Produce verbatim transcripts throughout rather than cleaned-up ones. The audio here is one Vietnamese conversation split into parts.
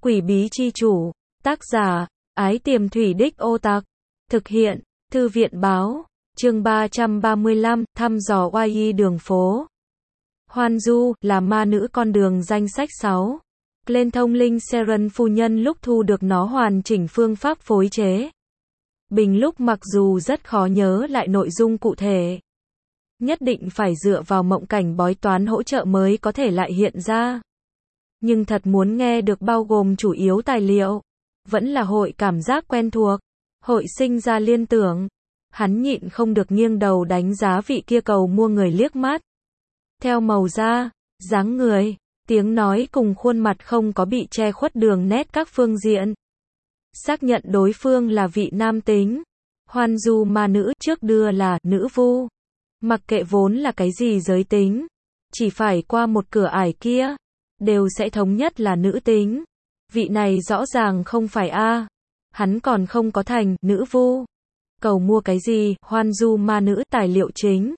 Quỷ bí chi chủ. Tác giả, Ái Tiềm Thủy Đích Ô Tặc. Thực hiện, Thư viện báo. Chương ba trăm ba mươi lăm, thăm dò oai y đường phố. Hoan Du, là ma nữ con đường danh sách sáu. Lên thông linh Seren phu nhân lúc thu được nó hoàn chỉnh phương pháp phối chế. Bình lúc mặc dù rất khó nhớ lại nội dung cụ thể. Nhất định phải dựa vào mộng cảnh bói toán hỗ trợ mới có thể lại hiện ra. Nhưng thật muốn nghe được bao gồm chủ yếu tài liệu. Vẫn là hội cảm giác quen thuộc. Hội sinh ra liên tưởng. Hắn nhịn không được nghiêng đầu đánh giá vị kia cầu mua người liếc mắt. Theo màu da, dáng người, tiếng nói cùng khuôn mặt không có bị che khuất đường nét các phương diện. Xác nhận đối phương là vị nam tính. Hoan Du ma nữ trước đưa là nữ vu. Mặc kệ vốn là cái gì giới tính. Chỉ phải qua một cửa ải kia. Đều sẽ thống nhất là nữ tính. Vị này rõ ràng không phải A. Hắn còn không có thành nữ vu. Cầu mua cái gì? Hoan Du ma nữ tài liệu chính.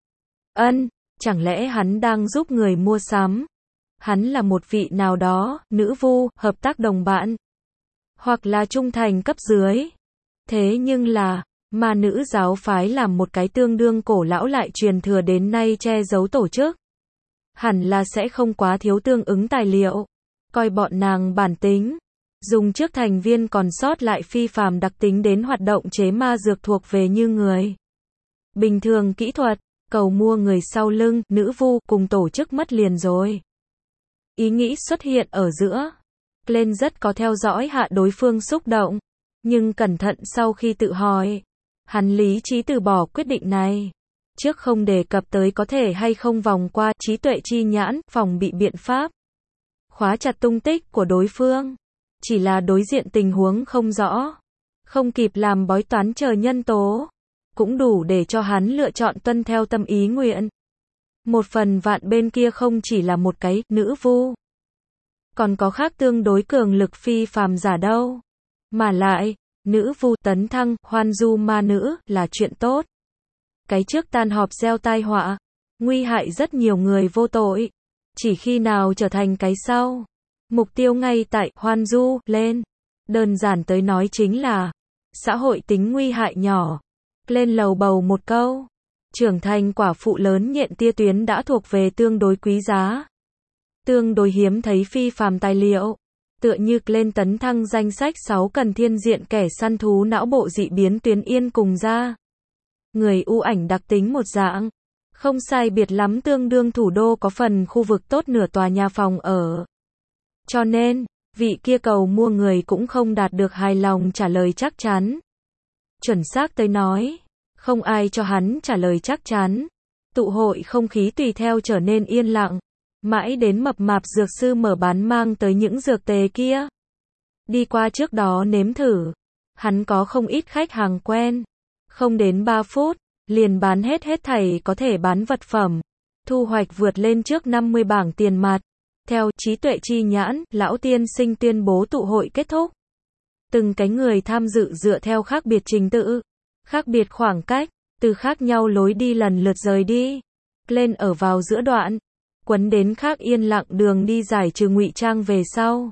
Ân, chẳng lẽ hắn đang giúp người mua sắm? Hắn là một vị nào đó, nữ vu, hợp tác đồng bạn. Hoặc là trung thành cấp dưới. Thế nhưng là, ma nữ giáo phái làm một cái tương đương cổ lão lại truyền thừa đến nay che giấu tổ chức. Hẳn là sẽ không quá thiếu tương ứng tài liệu. Coi bọn nàng bản tính. Dùng trước thành viên còn sót lại phi phàm đặc tính đến hoạt động chế ma dược thuộc về như người. Bình thường kỹ thuật, cầu mua người sau lưng, nữ vu, cùng tổ chức mất liền rồi. Ý nghĩ xuất hiện ở giữa. Lên rất có theo dõi hạ đối phương xúc động. Nhưng cẩn thận sau khi tự hỏi. Hắn lý trí từ bỏ quyết định này. Trước không đề cập tới có thể hay không vòng qua trí tuệ chi nhãn, phòng bị biện pháp. Khóa chặt tung tích của đối phương. Chỉ là đối diện tình huống không rõ. Không kịp làm bói toán chờ nhân tố. Cũng đủ để cho hắn lựa chọn tuân theo tâm ý nguyện. Một phần vạn bên kia không chỉ là một cái nữ vu. Còn có khác tương đối cường lực phi phàm giả đâu. Mà lại, nữ vu tấn thăng, Hoan Du ma nữ, là chuyện tốt. Cái trước tan họp gieo tai họa. Nguy hại rất nhiều người vô tội. Chỉ khi nào trở thành cái sau. Mục tiêu ngay tại Hoan Du lên. Đơn giản tới nói chính là xã hội tính nguy hại nhỏ. Lên lầu bầu một câu. Trưởng thành quả phụ lớn nhện tia tuyến đã thuộc về tương đối quý giá. Tương đối hiếm thấy phi phàm tài liệu. Tựa như lên tấn thăng danh sách sáu cần thiên diện kẻ săn thú não bộ dị biến tuyến yên cùng ra. Người ưu ảnh đặc tính một dạng. Không sai biệt lắm tương đương thủ đô có phần khu vực tốt nửa tòa nhà phòng ở. Cho nên, vị kia cầu mua người cũng không đạt được hài lòng trả lời chắc chắn. Chuẩn xác tới nói, không ai cho hắn trả lời chắc chắn. Tụ hội không khí tùy theo trở nên yên lặng. Mãi đến mập mạp dược sư mở bán mang tới những dược tề kia. Đi qua trước đó nếm thử. Hắn có không ít khách hàng quen. Không đến ba phút, liền bán hết hết thảy có thể bán vật phẩm. Thu hoạch vượt lên trước năm mươi bảng tiền mặt. Theo trí tuệ chi nhãn, lão tiên sinh tuyên bố tụ hội kết thúc. Từng cái người tham dự dựa theo khác biệt trình tự, khác biệt khoảng cách, từ khác nhau lối đi lần lượt rời đi. Lên ở vào giữa đoạn, quấn đến khác yên lặng đường đi giải trừ ngụy trang về sau.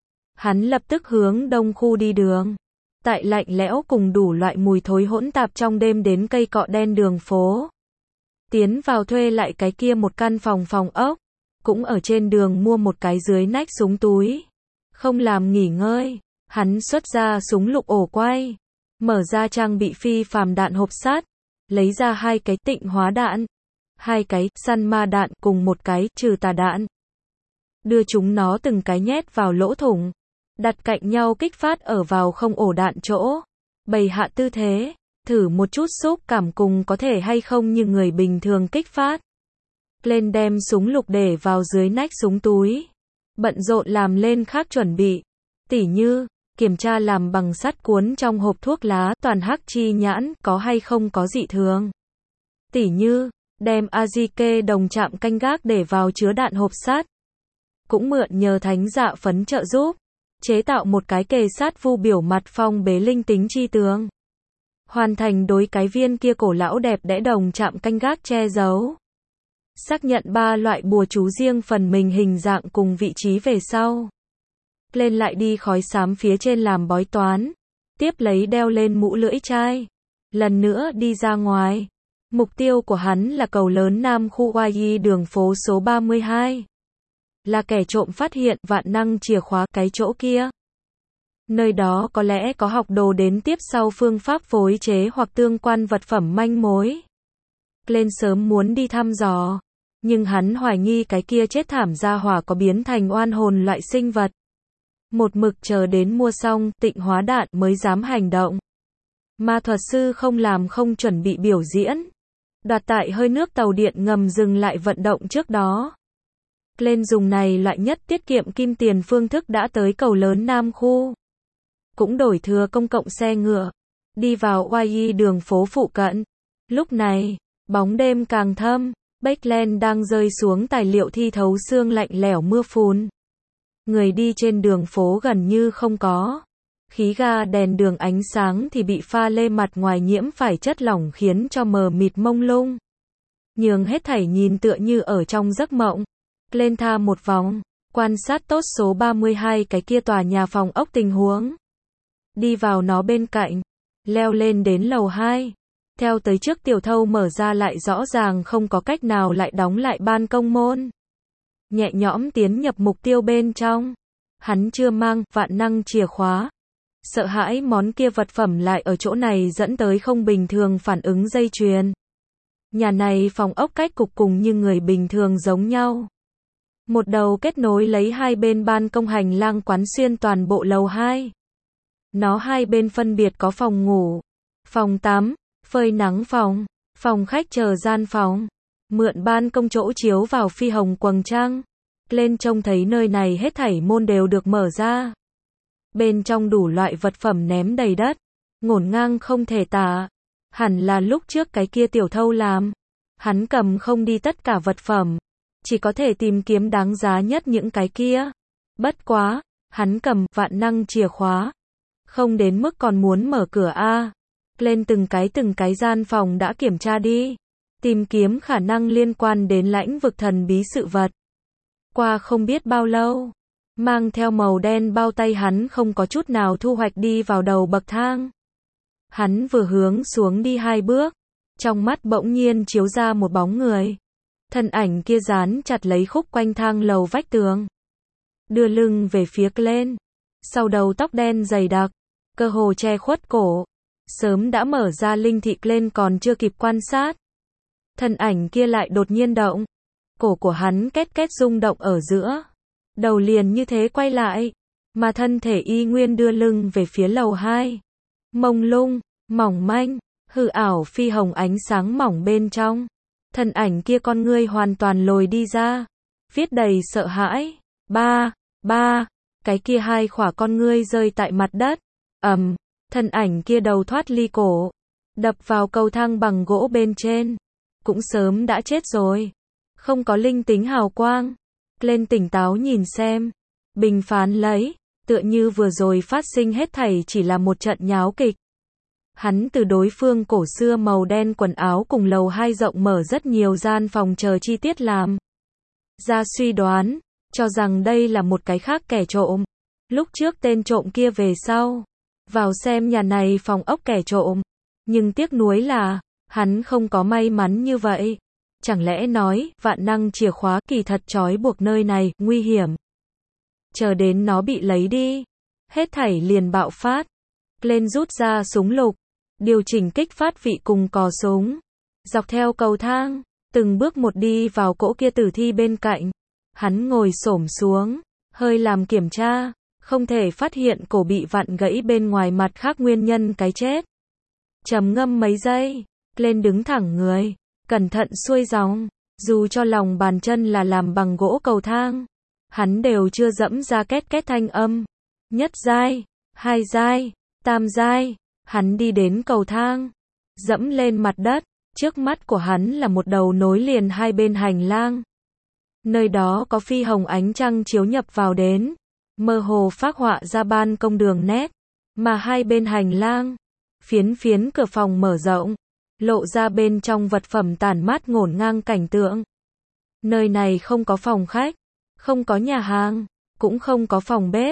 Hắn lập tức hướng đông khu đi đường. Tại lạnh lẽo cùng đủ loại mùi thối hỗn tạp trong đêm đến cây cọ đen đường phố. Tiến vào thuê lại cái kia một căn phòng phòng ốc. Cũng ở trên đường mua một cái dưới nách súng túi. Không làm nghỉ ngơi. Hắn xuất ra súng lục ổ quay. Mở ra trang bị phi phàm đạn hộp sắt. Lấy ra hai cái tịnh hóa đạn. Hai cái săn ma đạn cùng một cái trừ tà đạn. Đưa chúng nó từng cái nhét vào lỗ thủng. Đặt cạnh nhau kích phát ở vào không ổ đạn chỗ. Bày hạ tư thế. Thử một chút xúc cảm cùng có thể hay không như người bình thường kích phát. Lên đem súng lục để vào dưới nách súng túi. Bận rộn làm lên khác chuẩn bị. Tỉ như, kiểm tra làm bằng sắt cuốn trong hộp thuốc lá toàn hắc chi nhãn có hay không có dị thường. Tỉ như, đem a giê ca đồng chạm canh gác để vào chứa đạn hộp sắt. Cũng mượn nhờ thánh dạ phấn trợ giúp. Chế tạo một cái kề sát vu biểu mặt phong bế linh tính chi tướng. Hoàn thành đối cái viên kia cổ lão đẹp đẽ đồng chạm canh gác che giấu. Xác nhận ba loại bùa chú riêng phần mình hình dạng cùng vị trí về sau. lên lại đi khói xám phía trên làm bói toán, tiếp lấy đeo lên mũ lưỡi chai, lần nữa đi ra ngoài. Mục tiêu của hắn là cầu lớn Nam khu Y đường phố số ba mươi hai. Là kẻ trộm phát hiện vạn năng chìa khóa cái chỗ kia. Nơi đó có lẽ có học đồ đến tiếp sau phương pháp phối chế hoặc tương quan vật phẩm manh mối. Lên sớm muốn đi thăm dò, nhưng hắn hoài nghi cái kia chết thảm gia hỏa có biến thành oan hồn loại sinh vật. Một mực chờ đến mua xong tịnh hóa đạn mới dám hành động. Ma thuật sư không làm không chuẩn bị biểu diễn. Đoạt tại hơi nước tàu điện ngầm dừng lại vận động trước đó. Lên dùng này loại nhất tiết kiệm kim tiền phương thức đã tới cầu lớn Nam khu. Cũng đổi thừa công cộng xe ngựa. Đi vào Y đường phố phụ cận. Lúc này, bóng đêm càng thâm. Backland đang rơi xuống tài liệu thi thấu xương lạnh lẽo mưa phùn. Người đi trên đường phố gần như không có. Khí ga đèn đường ánh sáng thì bị pha lê mặt ngoài nhiễm phải chất lỏng khiến cho mờ mịt mông lung. Nhường hết thảy nhìn tựa như ở trong giấc mộng. Lên tha một vòng, quan sát tốt số ba mươi hai cái kia tòa nhà phòng ốc tình huống. Đi vào nó bên cạnh, leo lên đến lầu hai. Theo tới trước tiểu thâu mở ra lại rõ ràng không có cách nào lại đóng lại ban công môn. Nhẹ nhõm tiến nhập mục tiêu bên trong. Hắn chưa mang vạn năng chìa khóa. Sợ hãi món kia vật phẩm lại ở chỗ này dẫn tới không bình thường phản ứng dây chuyền. Nhà này phòng ốc cách cục cùng như người bình thường giống nhau. Một đầu kết nối lấy hai bên ban công hành lang quán xuyên toàn bộ lầu hai. Nó hai bên phân biệt có phòng ngủ, phòng tắm, phơi nắng phòng, phòng khách chờ gian phòng. Mượn ban công chỗ chiếu vào phi hồng quầng trăng. Lên trông thấy nơi này hết thảy môn đều được mở ra. Bên trong đủ loại vật phẩm ném đầy đất. Ngổn ngang không thể tả. Hẳn là lúc trước cái kia tiểu thâu làm. Hắn cầm không đi tất cả vật phẩm. Chỉ có thể tìm kiếm đáng giá nhất những cái kia. Bất quá, hắn cầm vạn năng chìa khóa. Không đến mức còn muốn mở cửa a. Lên từng cái từng cái gian phòng đã kiểm tra đi. Tìm kiếm khả năng liên quan đến lãnh vực thần bí sự vật. Qua không biết bao lâu. Mang theo màu đen bao tay hắn không có chút nào thu hoạch đi vào đầu bậc thang. Hắn vừa hướng xuống đi hai bước. Trong mắt bỗng nhiên chiếu ra một bóng người. Thân ảnh kia dán chặt lấy khúc quanh thang lầu vách tường. Đưa lưng về phía lên. Sau đầu tóc đen dày đặc. Cơ hồ che khuất cổ. Sớm đã mở ra linh thị lên còn chưa kịp quan sát. Thân ảnh kia lại đột nhiên động. Cổ của hắn két két rung động ở giữa. Đầu liền như thế quay lại. Mà thân thể y nguyên đưa lưng về phía lầu hai. Mông lung, mỏng manh, hư ảo phi hồng ánh sáng mỏng bên trong. Thân ảnh kia con ngươi hoàn toàn lồi đi ra. Viết đầy sợ hãi. Ba, ba. Cái kia hai khỏa con ngươi rơi tại mặt đất. Ầm. Thân ảnh kia đầu thoát ly cổ. Đập vào cầu thang bằng gỗ bên trên. Cũng sớm đã chết rồi. Không có linh tính hào quang. Lên tỉnh táo nhìn xem. Bình phán lấy. Tựa như vừa rồi phát sinh hết thảy chỉ là một trận nháo kịch. Hắn từ đối phương cổ xưa màu đen quần áo cùng lầu hai rộng mở rất nhiều gian phòng chờ chi tiết làm. Ra suy đoán. Cho rằng đây là một cái khác kẻ trộm. Lúc trước tên trộm kia về sau. Vào xem nhà này phòng ốc kẻ trộm. Nhưng tiếc nuối là. Hắn không có may mắn như vậy. Chẳng lẽ nói, vạn năng chìa khóa kỳ thật trói buộc nơi này, nguy hiểm. Chờ đến nó bị lấy đi. Hết thảy liền bạo phát. Lên rút ra súng lục. Điều chỉnh kích phát vị cùng cò súng. Dọc theo cầu thang. Từng bước một đi vào cỗ kia tử thi bên cạnh. Hắn ngồi xổm xuống. Hơi làm kiểm tra. Không thể phát hiện cổ bị vặn gãy bên ngoài mặt khác nguyên nhân cái chết. Trầm ngâm mấy giây. Lên đứng thẳng người. Cẩn thận xuôi dòng. Dù cho lòng bàn chân là làm bằng gỗ cầu thang. Hắn đều chưa dẫm ra két két thanh âm. Nhất giai. Hai giai. Tam giai. Hắn đi đến cầu thang. Dẫm lên mặt đất. Trước mắt của hắn là một đầu nối liền hai bên hành lang. Nơi đó có phi hồng ánh trăng chiếu nhập vào đến. Mơ hồ phác họa ra ban công đường nét. Mà hai bên hành lang. Phiến phiến cửa phòng mở rộng. Lộ ra bên trong vật phẩm tản mát ngổn ngang cảnh tượng. Nơi này không có phòng khách. Không có nhà hàng. Cũng không có phòng bếp.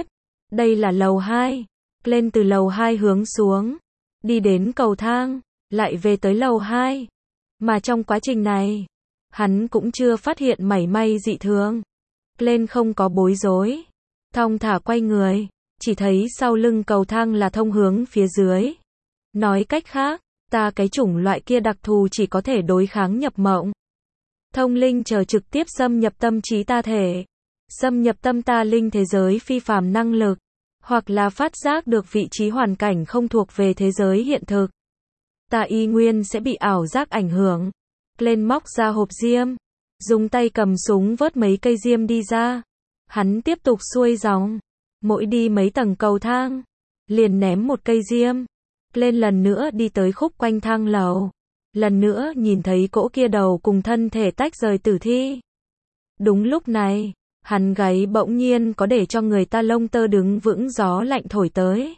Đây là lầu hai. Lên từ lầu hai hướng xuống, đi đến cầu thang, lại về tới lầu hai. Mà trong quá trình này, hắn cũng chưa phát hiện mảy may dị thường. Lên không có bối rối, thong thả quay người, chỉ thấy sau lưng cầu thang là thông hướng phía dưới. Nói cách khác, ta cái chủng loại kia đặc thù chỉ có thể đối kháng nhập mộng. Thông linh chờ trực tiếp xâm nhập tâm trí ta thể, xâm nhập tâm ta linh thế giới phi phàm năng lực, hoặc là phát giác được vị trí hoàn cảnh không thuộc về thế giới hiện thực. Ta y nguyên sẽ bị ảo giác ảnh hưởng. Lên móc ra hộp diêm, dùng tay cầm súng vớt mấy cây diêm đi ra. Hắn tiếp tục xuôi dòng, mỗi đi mấy tầng cầu thang, liền ném một cây diêm. Lên lần nữa đi tới khúc quanh thang lầu, lần nữa nhìn thấy cỗ kia đầu cùng thân thể tách rời tử thi. Đúng lúc này, hắn gáy bỗng nhiên có để cho người ta lông tơ đứng vững, gió lạnh thổi tới.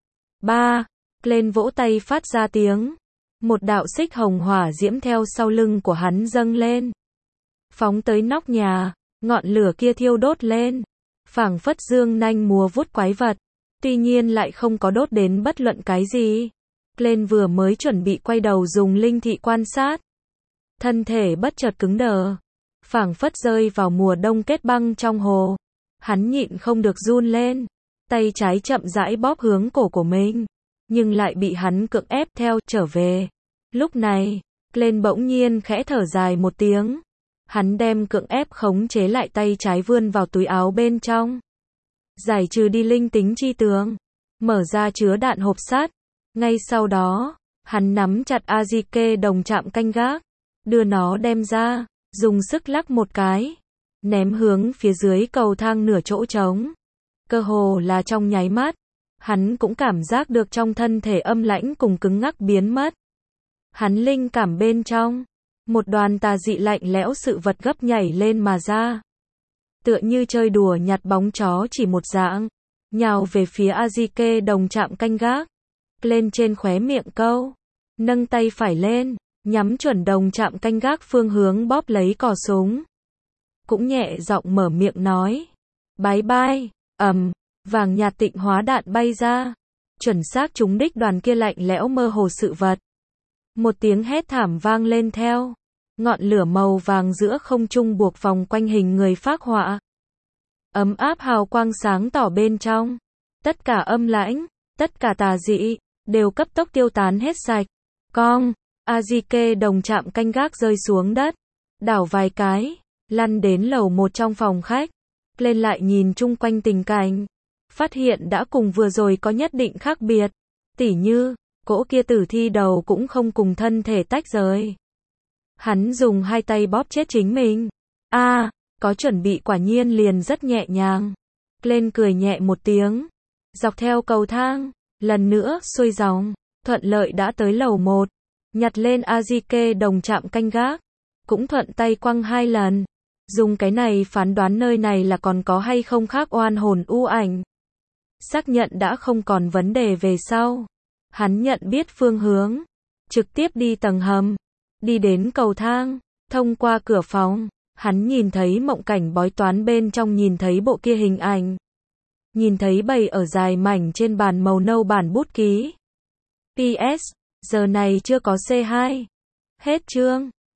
Ba, lên vỗ tay phát ra tiếng. Một đạo xích hồng hỏa diễm theo sau lưng của hắn dâng lên, phóng tới nóc nhà, ngọn lửa kia thiêu đốt lên, phảng phất dương nanh múa vuốt quái vật, tuy nhiên lại không có đốt đến bất luận cái gì. Lên vừa mới chuẩn bị quay đầu dùng linh thị quan sát, thân thể bất chợt cứng đờ, phảng phất rơi vào mùa đông kết băng trong hồ. Hắn nhịn không được run lên, tay trái chậm rãi bóp hướng cổ của mình, nhưng lại bị hắn cưỡng ép theo trở về. Lúc này, lên bỗng nhiên khẽ thở dài một tiếng. Hắn đem cưỡng ép khống chế lại tay trái vươn vào túi áo bên trong, giải trừ đi linh tính chi tướng, mở ra chứa đạn hộp sắt. Ngay sau đó, hắn nắm chặt Azike đồng chạm canh gác, đưa nó đem ra, dùng sức lắc một cái, ném hướng phía dưới cầu thang nửa chỗ trống. Cơ hồ là trong nháy mắt, hắn cũng cảm giác được trong thân thể âm lãnh cùng cứng ngắc biến mất. Hắn linh cảm bên trong, một đoàn tà dị lạnh lẽo sự vật gấp nhảy lên mà ra. Tựa như chơi đùa nhặt bóng chó chỉ một dạng, nhào về phía Azike đồng chạm canh gác. Lên trên khóe miệng câu, nâng tay phải lên, nhắm chuẩn đồng chạm canh gác phương hướng bóp lấy cò súng. Cũng nhẹ giọng mở miệng nói, bái bai, ầm, vàng nhạt tịnh hóa đạn bay ra, chuẩn xác trúng đích đoàn kia lạnh lẽo mơ hồ sự vật. Một tiếng hét thảm vang lên theo, ngọn lửa màu vàng giữa không trung buộc vòng quanh hình người phác họa. Ấm áp hào quang sáng tỏ bên trong, tất cả âm lãnh, tất cả tà dị, đều cấp tốc tiêu tán hết sạch. Cong, Azike đồng chạm canh gác rơi xuống đất, đảo vài cái, lăn đến lầu một trong phòng khách. Lên lại nhìn chung quanh tình cảnh, phát hiện đã cùng vừa rồi có nhất định khác biệt. Tỉ như, cỗ kia tử thi đầu cũng không cùng thân thể tách rời. Hắn dùng hai tay bóp chết chính mình. A, à, có chuẩn bị quả nhiên liền rất nhẹ nhàng. Lên cười nhẹ một tiếng, dọc theo cầu thang, lần nữa xuôi dòng, thuận lợi đã tới lầu một, nhặt lên Azike đồng chạm canh gác, cũng thuận tay quăng hai lần, dùng cái này phán đoán nơi này là còn có hay không khác oan hồn u ảnh. Xác nhận đã không còn vấn đề về sau, hắn nhận biết phương hướng, trực tiếp đi tầng hầm, đi đến cầu thang, thông qua cửa phòng, hắn nhìn thấy mộng cảnh bói toán bên trong, nhìn thấy bộ kia hình ảnh. Nhìn thấy bày ở dài mảnh trên bàn màu nâu bản bút ký. pê ét, giờ này chưa có xê hai. Hết chương.